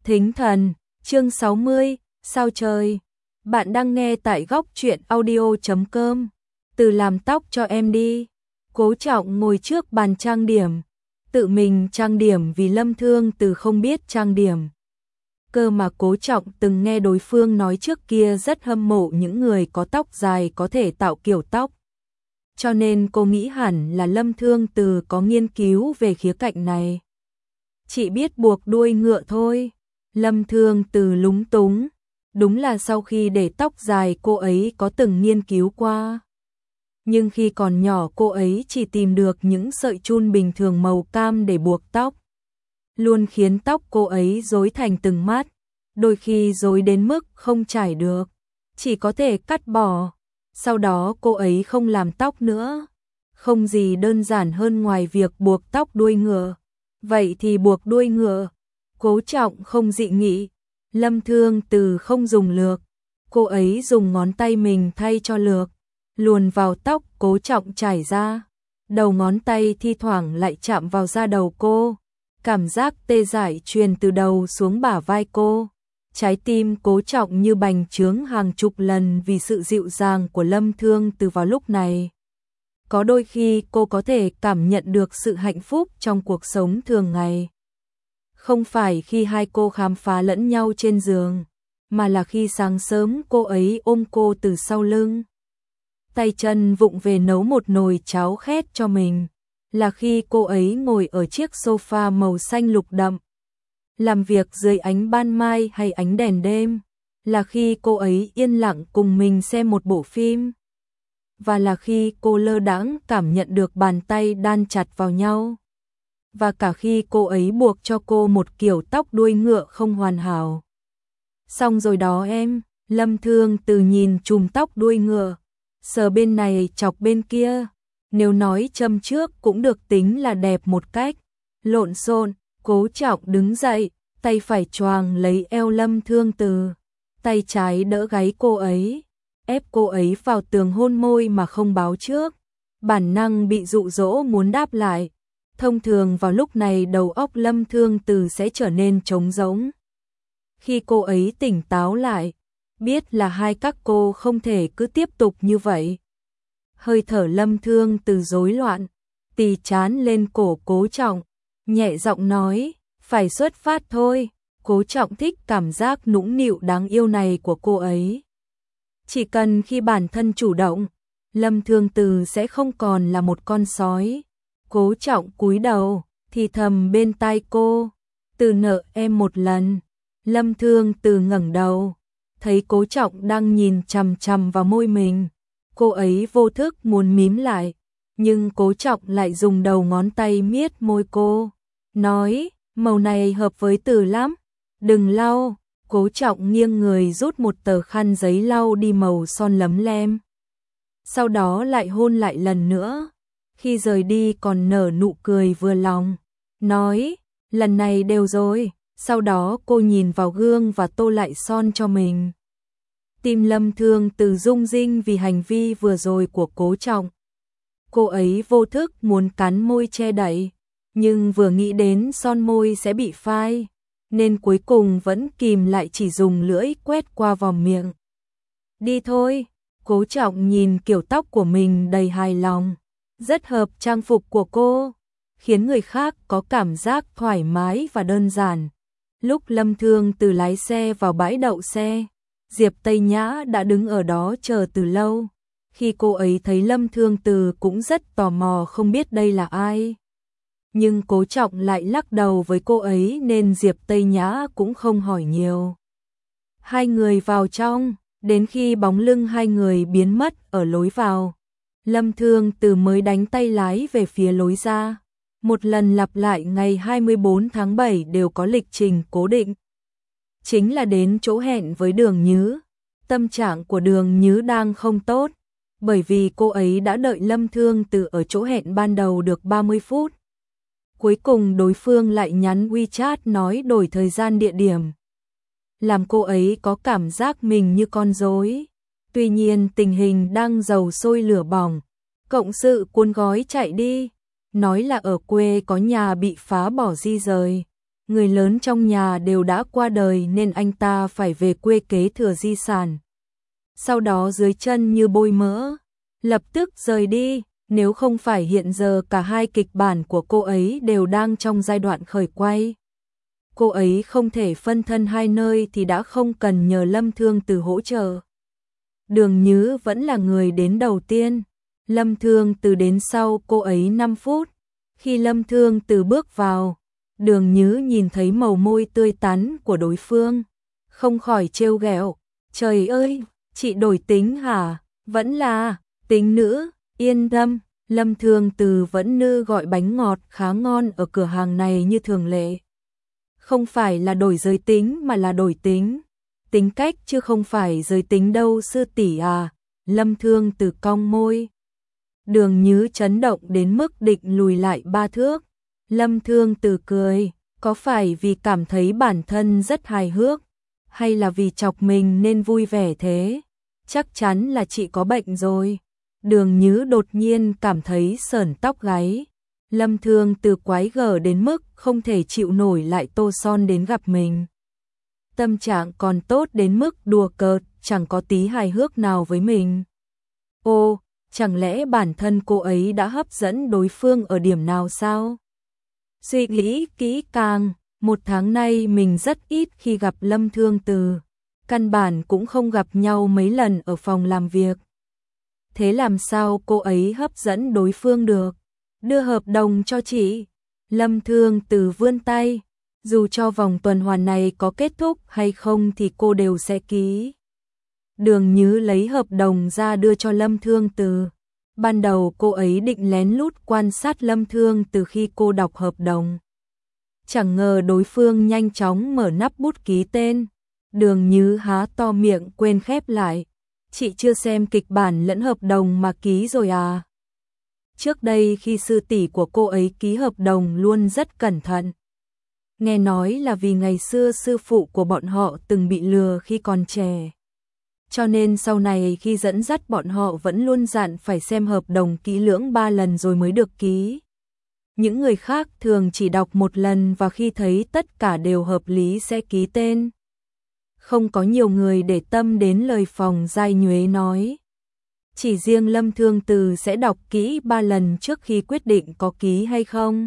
Thính thần, chương 60, sao trời. Bạn đang nghe tại góc truyện audio.com. Từ làm tóc cho em đi. Cố Trọng ngồi trước bàn trang điểm, tự mình trang điểm vì Lâm Thương Từ không biết trang điểm. Cơ mà Cố Trọng từng nghe đối phương nói trước kia rất hâm mộ những người có tóc dài có thể tạo kiểu tóc. Cho nên cô nghĩ hẳn là Lâm Thương Từ có nghiên cứu về khía cạnh này. Chỉ biết buộc đuôi ngựa thôi. Lâm Thương Từ lúng túng. Đúng là sau khi để tóc dài cô ấy có từng nghiên cứu qua. Nhưng khi còn nhỏ cô ấy chỉ tìm được những sợi chun bình thường màu cam để buộc tóc. Luôn khiến tóc cô ấy rối thành từng mát. Đôi khi rối đến mức không chải được. Chỉ có thể cắt bỏ. Sau đó cô ấy không làm tóc nữa. Không gì đơn giản hơn ngoài việc buộc tóc đuôi ngựa. Vậy thì buộc đuôi ngựa. Cố Trọng không dị nghị. Lâm Thương Từ không dùng lược. Cô ấy dùng ngón tay mình thay cho lược. Luồn vào tóc Cố Trọng chải ra. Đầu ngón tay thi thoảng lại chạm vào da đầu cô. Cảm giác tê dại truyền từ đầu xuống bả vai cô. Trái tim Cố Trọng như bành trướng hàng chục lần vì sự dịu dàng của Lâm Thương Từ vào lúc này. Có đôi khi cô có thể cảm nhận được sự hạnh phúc trong cuộc sống thường ngày. Không phải khi hai cô khám phá lẫn nhau trên giường, mà là khi sáng sớm cô ấy ôm cô từ sau lưng. Tay chân vụng về nấu một nồi cháo khét cho mình. Là khi cô ấy ngồi ở chiếc sofa màu xanh lục đậm. Làm việc dưới ánh ban mai hay ánh đèn đêm. Là khi cô ấy yên lặng cùng mình xem một bộ phim. Và là khi cô lơ đãng cảm nhận được bàn tay đan chặt vào nhau. Và cả khi cô ấy buộc cho cô một kiểu tóc đuôi ngựa không hoàn hảo. Xong rồi đó em. Lâm Thương Từ nhìn chùm tóc đuôi ngựa, sờ bên này chọc bên kia. Nếu nói châm trước cũng được tính là đẹp một cách. Lộn xộn. Cố Trọng đứng dậy, tay phải choàng lấy eo Lâm Thương Từ, tay trái đỡ gáy cô ấy, ép cô ấy vào tường hôn môi mà không báo trước. Bản năng bị dụ dỗ muốn đáp lại. Thông thường vào lúc này đầu óc Lâm Thương Từ sẽ trở nên trống rỗng. Khi cô ấy tỉnh táo lại, biết là hai các cô không thể cứ tiếp tục như vậy. Hơi thở Lâm Thương Từ rối loạn, tì chán lên cổ Cố Trọng, nhẹ giọng nói, phải xuất phát thôi. Cố Trọng thích cảm giác nũng nịu đáng yêu này của cô ấy. Chỉ cần khi bản thân chủ động, Lâm Thương Từ sẽ không còn là một con sói. Cố Trọng cúi đầu, thì thầm bên tai cô, Từ nợ em một lần. Lâm Thương Từ ngẩng đầu, thấy Cố Trọng đang nhìn chằm chằm vào môi mình. Cô ấy vô thức muốn mím lại, nhưng Cố Trọng lại dùng đầu ngón tay miết môi cô, nói, màu này hợp với Từ lắm, đừng lau. Cố Trọng nghiêng người rút một tờ khăn giấy lau đi màu son lấm lem. Sau đó lại hôn lại lần nữa. Khi rời đi còn nở nụ cười vừa lòng, nói, lần này đều rồi. Sau đó cô nhìn vào gương và tô lại son cho mình. Tim Lâm Thương Từ rung rinh vì hành vi vừa rồi của Cố Trọng. Cô ấy vô thức muốn cắn môi che đậy, nhưng vừa nghĩ đến son môi sẽ bị phai, nên cuối cùng vẫn kìm lại, chỉ dùng lưỡi quét qua vòm miệng. Đi thôi. Cố Trọng nhìn kiểu tóc của mình đầy hài lòng, rất hợp trang phục của cô, khiến người khác có cảm giác thoải mái và đơn giản. Lúc Lâm Thương Từ lái xe vào bãi đậu xe, Diệp Tây Nhã đã đứng ở đó chờ từ lâu. Khi cô ấy thấy Lâm Thương Từ cũng rất tò mò không biết đây là ai. Nhưng Cố Trọng lại lắc đầu với cô ấy nên Diệp Tây Nhã cũng không hỏi nhiều. Hai người vào trong, đến khi bóng lưng hai người biến mất ở lối vào, Lâm Thương Từ mới đánh tay lái về phía lối ra. Một lần lặp lại ngày 24 tháng 7 đều có lịch trình cố định. Chính là đến chỗ hẹn với Đường Nhứ. Tâm trạng của Đường Nhứ đang không tốt, bởi vì cô ấy đã đợi Lâm Thương Từ ở chỗ hẹn ban đầu được 30 phút. Cuối cùng đối phương lại nhắn WeChat nói đổi thời gian địa điểm, làm cô ấy có cảm giác mình như con rối. Tuy nhiên tình hình đang dầu sôi lửa bỏng. Cộng sự cuốn gói chạy đi, nói là ở quê có nhà bị phá bỏ di rời. người lớn trong nhà đều đã qua đời nên anh ta phải về quê kế thừa di sản. Sau đó dưới chân như bôi mỡ, lập tức rời đi, nếu không phải hiện giờ cả hai kịch bản của cô ấy đều đang trong giai đoạn khởi quay. Cô ấy không thể phân thân hai nơi thì đã không cần nhờ Lâm Thương Từ hỗ trợ. Đường Nhứ vẫn là người đến đầu tiên, Lâm Thương Từ đến sau cô ấy 5 phút. Khi Lâm Thương Từ bước vào, Đường Nhứ nhìn thấy màu môi tươi tắn của đối phương, không khỏi trêu ghẹo, trời ơi, chị đổi tính hả? Vẫn là tính nữ, yên tâm, Lâm Thương Từ vẫn như gọi bánh ngọt khá ngon ở cửa hàng này như thường lệ. Không phải là đổi giới tính mà là đổi tính. Tính cách chứ không phải giới tính đâu sư tỷ à, Lâm Thương Từ cong môi. Đường Nhứ chấn động đến mức định lùi lại 3 thước. Lâm Thương Từ cười, có phải vì cảm thấy bản thân rất hài hước, hay là vì chọc mình nên vui vẻ thế? Chắc chắn là chị có bệnh rồi. Đường Nhứ đột nhiên cảm thấy sởn tóc gáy. Lâm Thương Từ quái gở đến mức không thể chịu nổi lại tô son đến gặp mình. Tâm trạng còn tốt đến mức đùa cợt, chẳng có tí hài hước nào với mình. Ô, chẳng lẽ bản thân cô ấy đã hấp dẫn đối phương ở điểm nào sao? Suy nghĩ kỹ càng, 1 tháng nay mình rất ít khi gặp Lâm Thương Từ. Căn bản cũng không gặp nhau mấy lần ở phòng làm việc. Thế làm sao cô ấy hấp dẫn đối phương được? Đưa hợp đồng cho chị. Lâm Thương Từ vươn tay. Dù cho vòng tuần hoàn này có kết thúc hay không thì cô đều sẽ ký. Đường Nhứ lấy hợp đồng ra đưa cho Lâm Thương Từ. Ban đầu cô ấy định lén lút quan sát Lâm Thương Từ khi cô đọc hợp đồng. Chẳng ngờ đối phương nhanh chóng mở nắp bút ký tên. Đường Nhứ há to miệng quên khép lại. Chị chưa xem kịch bản lẫn hợp đồng mà ký rồi à? Trước đây khi sư tỷ của cô ấy ký hợp đồng luôn rất cẩn thận. Nghe nói là vì ngày xưa sư phụ của bọn họ từng bị lừa khi còn trẻ. Cho nên sau này khi dẫn dắt bọn họ vẫn luôn dặn phải xem hợp đồng kỹ lưỡng 3 lần rồi mới được ký. Những người khác thường chỉ đọc 1 lần và khi thấy tất cả đều hợp lý sẽ ký tên. Không có nhiều người để tâm đến lời Phòng Giai Nhuế nói. Chỉ riêng Lâm Thương Từ sẽ đọc kỹ 3 lần trước khi quyết định có ký hay không.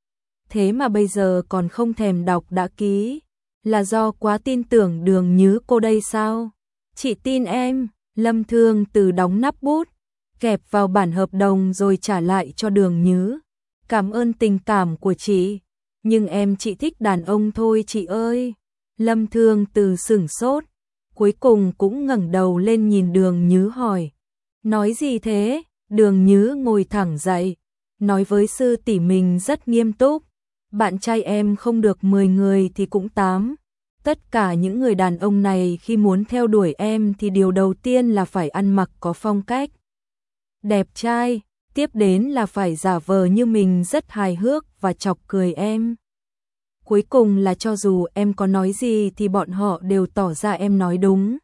Thế mà bây giờ còn không thèm đọc đã ký. Là do quá tin tưởng Đường Nhứ cô đây sao? Chị tin em. Lâm Thương Từ đóng nắp bút, kẹp vào bản hợp đồng rồi trả lại cho Đường Nhứ. Cảm ơn tình cảm của chị. Nhưng em chỉ thích đàn ông thôi chị ơi. Lâm Thương Từ sửng sốt, cuối cùng cũng ngẩng đầu lên nhìn Đường Nhứ hỏi. Nói gì thế? Đường Nhứ ngồi thẳng dậy, nói với sư tỷ mình rất nghiêm túc. Bạn trai em không được 10 người thì cũng 8. Tất cả những người đàn ông này khi muốn theo đuổi em thì điều đầu tiên là phải ăn mặc có phong cách, đẹp trai, tiếp đến là phải giả vờ như mình rất hài hước và chọc cười em. Cuối cùng là cho dù em có nói gì thì bọn họ đều tỏ ra em nói đúng.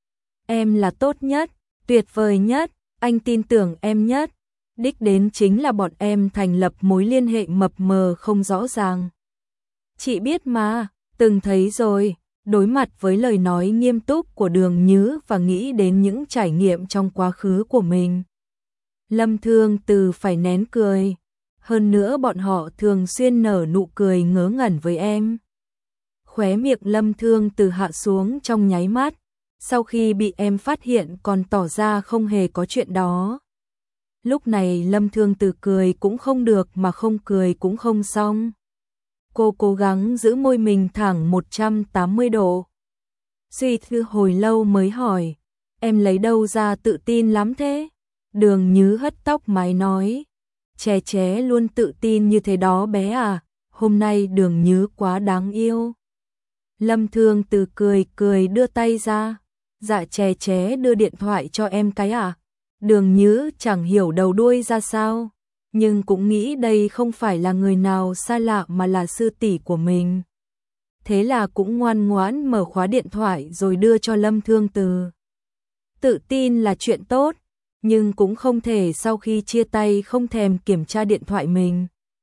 Em là tốt nhất, tuyệt vời nhất, anh tin tưởng em nhất. Đích đến chính là bọn em thành lập mối liên hệ mập mờ không rõ ràng. Chị biết mà, từng thấy rồi. Đối mặt với lời nói nghiêm túc của Đường Nhứ và nghĩ đến những trải nghiệm trong quá khứ của mình, Lâm Thương Từ phải nén cười. Hơn nữa bọn họ thường xuyên nở nụ cười ngớ ngẩn với em. Khóe miệng Lâm Thương Từ hạ xuống trong nháy mắt, sau khi bị em phát hiện còn tỏ ra không hề có chuyện đó. Lúc này Lâm Thương Từ cười cũng không được mà không cười cũng không xong. Cô cố gắng giữ môi mình thẳng 180 độ. Suy tư hồi lâu mới hỏi, em lấy đâu ra tự tin lắm thế? Đường Nhứ hất tóc mái nói, Chè Chè luôn tự tin như thế đó bé à, hôm nay Đường Nhứ quá đáng yêu. Lâm Thương Từ cười cười đưa tay ra, dạ Chè Chè đưa điện thoại cho em cái à? Đường Nhứ chẳng hiểu đầu đuôi ra sao, nhưng cũng nghĩ đây không phải là người nào xa lạ mà là sư tỷ của mình. Thế là cũng ngoan ngoãn mở khóa điện thoại rồi đưa cho Lâm Thương Từ. Tự tin là chuyện tốt, nhưng cũng không thể sau khi chia tay không thèm kiểm tra điện thoại mình.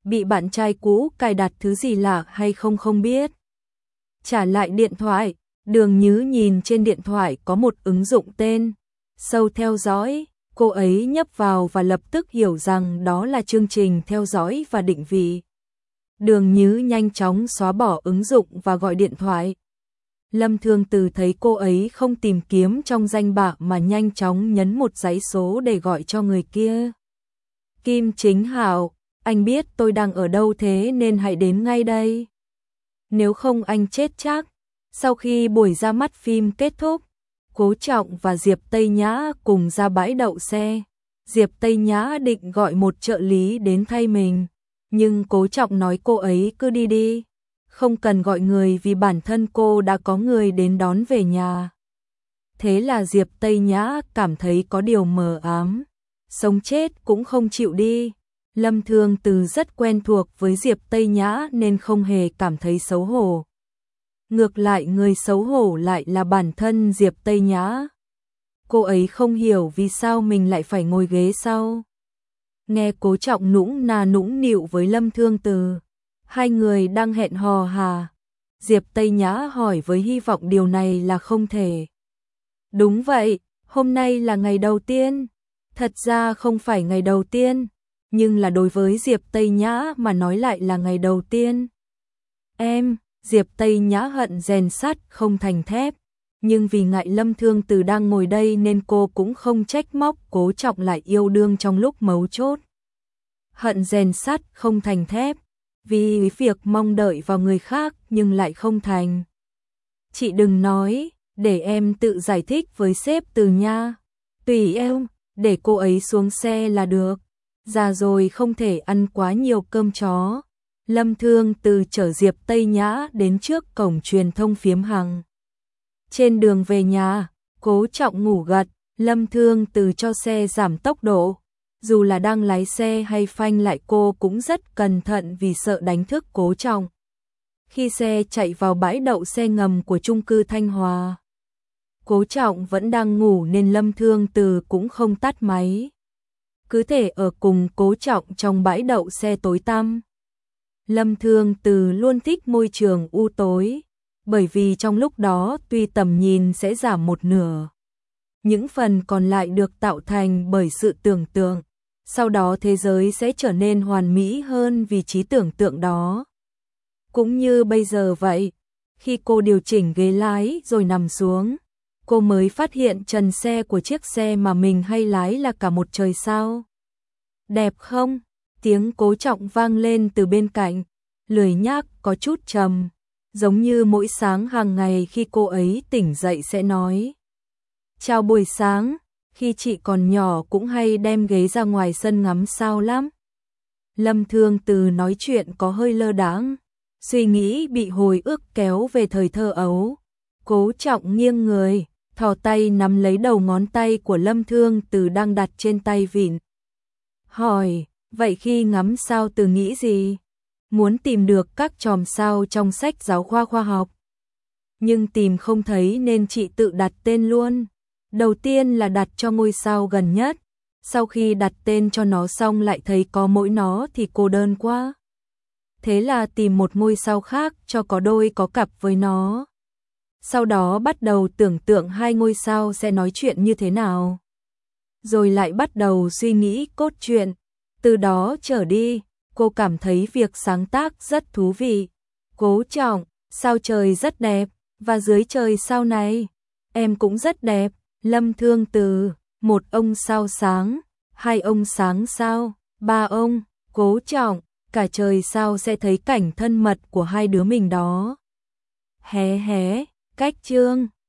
bị bạn trai cũ cài đặt thứ gì lạ hay không không biết. Trả lại điện thoại, Đường Nhứ nhìn trên điện thoại có một ứng dụng tên Sâu theo dõi, cô ấy nhấp vào và lập tức hiểu rằng đó là chương trình theo dõi và định vị. Đường Nhứ nhanh chóng xóa bỏ ứng dụng và gọi điện thoại. Lâm Thương Từ thấy cô ấy không tìm kiếm trong danh bạ mà nhanh chóng nhấn một dãy số để gọi cho người kia. Kim Chính Hạo, anh biết tôi đang ở đâu thế nên hãy đến ngay đây. Nếu không anh chết chắc. Sau khi buổi ra mắt phim kết thúc, Cố Trọng và Diệp Tây Nhã cùng ra bãi đậu xe. Diệp Tây Nhã định gọi một trợ lý đến thay mình, nhưng Cố Trọng nói cô ấy cứ đi đi, không cần gọi người vì bản thân cô đã có người đến đón về nhà. Thế là Diệp Tây Nhã cảm thấy có điều mờ ám, sống chết cũng không chịu đi. Lâm Thương Từ rất quen thuộc với Diệp Tây Nhã nên không hề cảm thấy xấu hổ. Ngược lại người xấu hổ lại là bản thân Diệp Tây Nhã. Cô ấy không hiểu vì sao mình lại phải ngồi ghế sau. Nghe Cố Trọng nũng nà nũng nịu với Lâm Thương Từ, hai người đang hẹn hò hà. Diệp Tây Nhã hỏi với hy vọng điều này là không thể. Đúng vậy, hôm nay là ngày đầu tiên. Thật ra không phải ngày đầu tiên, nhưng là đối với Diệp Tây Nhã mà nói lại là ngày đầu tiên. Diệp Tây Nhã hận rèn sắt không thành thép, nhưng vì ngại Lâm Thương Từ đang ngồi đây nên cô cũng không trách móc Cố Trọng lại yêu đương trong lúc mấu chốt. Hận rèn sắt không thành thép, vì việc mong đợi vào người khác nhưng lại không thành. Chị đừng nói, để em tự giải thích với sếp Từ nha. Tùy em, để cô ấy xuống xe là được. Già rồi không thể ăn quá nhiều cơm chó. Lâm Thương Từ chở Diệp Tây Nhã đến trước cổng truyền thông Phiếm Hằng. Trên đường về nhà, Cố Trọng ngủ gật, Lâm Thương Từ cho xe giảm tốc độ. Dù là đang lái xe hay phanh lại cô cũng rất cẩn thận vì sợ đánh thức Cố Trọng. Khi xe chạy vào bãi đậu xe ngầm của chung cư Thanh Hòa, Cố Trọng vẫn đang ngủ nên Lâm Thương Từ cũng không tắt máy. Cứ thể ở cùng Cố Trọng trong bãi đậu xe tối tăm. Lâm Thương Từ luôn thích môi trường u tối, bởi vì trong lúc đó tuy tầm nhìn sẽ giảm một nửa, những phần còn lại được tạo thành bởi sự tưởng tượng, sau đó thế giới sẽ trở nên hoàn mỹ hơn vì trí tưởng tượng đó. Cũng như bây giờ vậy, khi cô điều chỉnh ghế lái rồi nằm xuống, cô mới phát hiện trần xe của chiếc xe mà mình hay lái là cả một trời sao. Đẹp không? Tiếng Cố Trọng vang lên từ bên cạnh, lười nhác có chút trầm, giống như mỗi sáng hàng ngày khi cô ấy tỉnh dậy sẽ nói. Chào buổi sáng, khi chị còn nhỏ cũng hay đem ghế ra ngoài sân ngắm sao lắm. Lâm Thương Từ nói chuyện có hơi lơ đãng, suy nghĩ bị hồi ức kéo về thời thơ ấu. Cố Trọng nghiêng người, thò tay nắm lấy đầu ngón tay của Lâm Thương Từ đang đặt trên tay vịn. Hỏi, vậy khi ngắm sao Từ nghĩ gì? Muốn tìm được các chòm sao trong sách giáo khoa khoa học. Nhưng tìm không thấy nên chị tự đặt tên luôn. Đầu tiên là đặt cho ngôi sao gần nhất. Sau khi đặt tên cho nó xong lại thấy có mỗi nó thì cô đơn quá. Thế là tìm một ngôi sao khác cho có đôi có cặp với nó. Sau đó bắt đầu tưởng tượng hai ngôi sao sẽ nói chuyện như thế nào. Rồi lại bắt đầu suy nghĩ cốt truyện. Từ đó trở đi, cô cảm thấy việc sáng tác rất thú vị. Cố Trọng, sao trời rất đẹp, và dưới trời sao này, em cũng rất đẹp. Lâm Thương Từ, một ông sao sáng, hai ông sáng sao, ba ông. Cố Trọng, cả trời sao sẽ thấy cảnh thân mật của hai đứa mình đó. Hé hé, cách chương.